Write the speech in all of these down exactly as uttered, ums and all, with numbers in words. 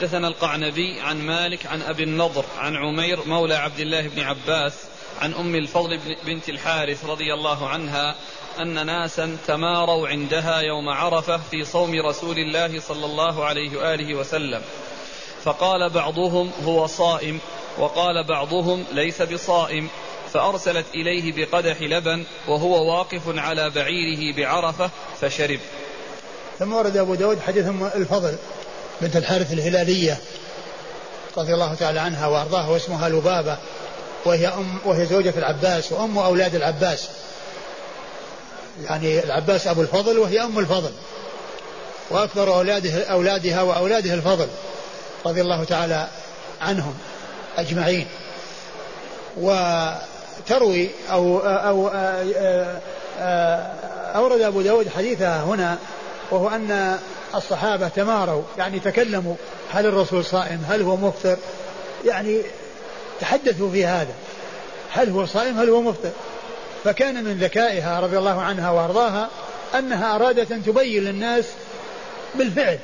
حدثنا القعنبي عن مالك عن أبي النضر عن عمير مولى عبد الله بن عباس عن أم الفضل بنت الحارث رضي الله عنها أن ناسا تماروا عندها يوم عرفة في صوم رسول الله صلى الله عليه وآله وسلم، فقال بعضهم هو صائم، وقال بعضهم ليس بصائم، فأرسلت إليه بقدح لبن وهو واقف على بعيره بعرفة فشرب. ثم ورد أبو داود حديث أم الفضل بنت الحارث الهلالية رضي الله تعالى عنها وأرضاها، واسمها لبابة، وهي, أم وهي زوجة العباس وأم أولاد العباس، يعني العباس أبو الفضل وهي أم الفضل، وأكبر أولاده أولادها وأولاده الفضل رضي الله تعالى عنهم أجمعين. وتروي أو, أو أورد أبو داود حديثها هنا، وهو أن الصحابة تماروا، يعني تكلموا هل الرسول صائم هل هو مفطر، يعني تحدثوا في هذا، هل هو صائم هل هو مفطر. فكان من ذكائها رضي الله عنها وارضاها أنها أرادت أن تبين للناس بالفعل،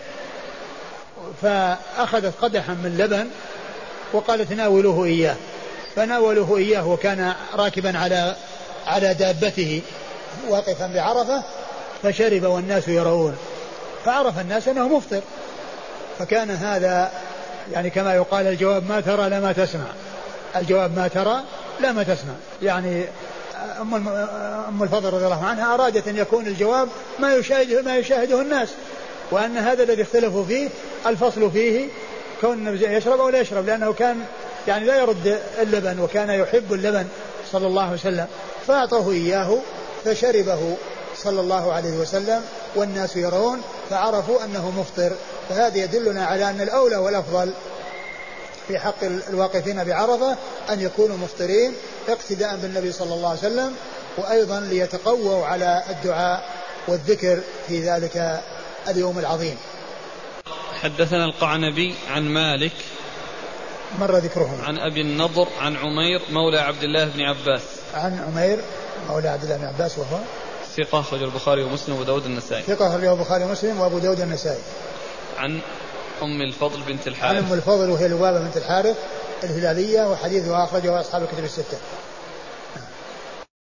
فأخذت قدحا من لبن وقالت ناولوه إياه، فناولوه إياه وكان راكبا على على دابته واقفا بعرفة، فشرب والناس يرون، فعرف الناس أنه مفطر. فكان هذا يعني كما يقال الجواب ما ترى لا ما تسمع، الجواب ما ترى لا ما تسمع، يعني أم الفضل رضي الله عنها أرادت أن يكون الجواب ما يشاهده, ما يشاهده الناس، وأن هذا الذي اختلفوا فيه الفصل فيه كون النبي يشرب أو لا يشرب، لأنه كان يعني لا يرد اللبن وكان يحب اللبن صلى الله عليه وسلم، فأعطوه إياه فشربه صلى الله عليه وسلم والناس يرون فعرفوا أنه مفطر. فهذا يدلنا على أن الأولى والأفضل في حق الواقفين بعرفة أن يكونوا مفطرين اقتداء بالنبي صلى الله عليه وسلم، وأيضا ليتقووا على الدعاء والذكر في ذلك اليوم العظيم. حدثنا القعنبي عن مالك مر ذكرهم عن أبي النضر عن عمير مولى عبد الله بن عباس عن عمير مولى عبد الله بن عباس وهو ثقة أخرجه البخاري ومسلم وأبو داود النسائي ثقة أخرجه البخاري ومسلم وأبو داود النسائي. عن أم الفضل بنت الحارث عن أم الفضل وهي لبابة بنت الحارث الهلالية، وحديثها أخرجه أصحاب الكتب الستة.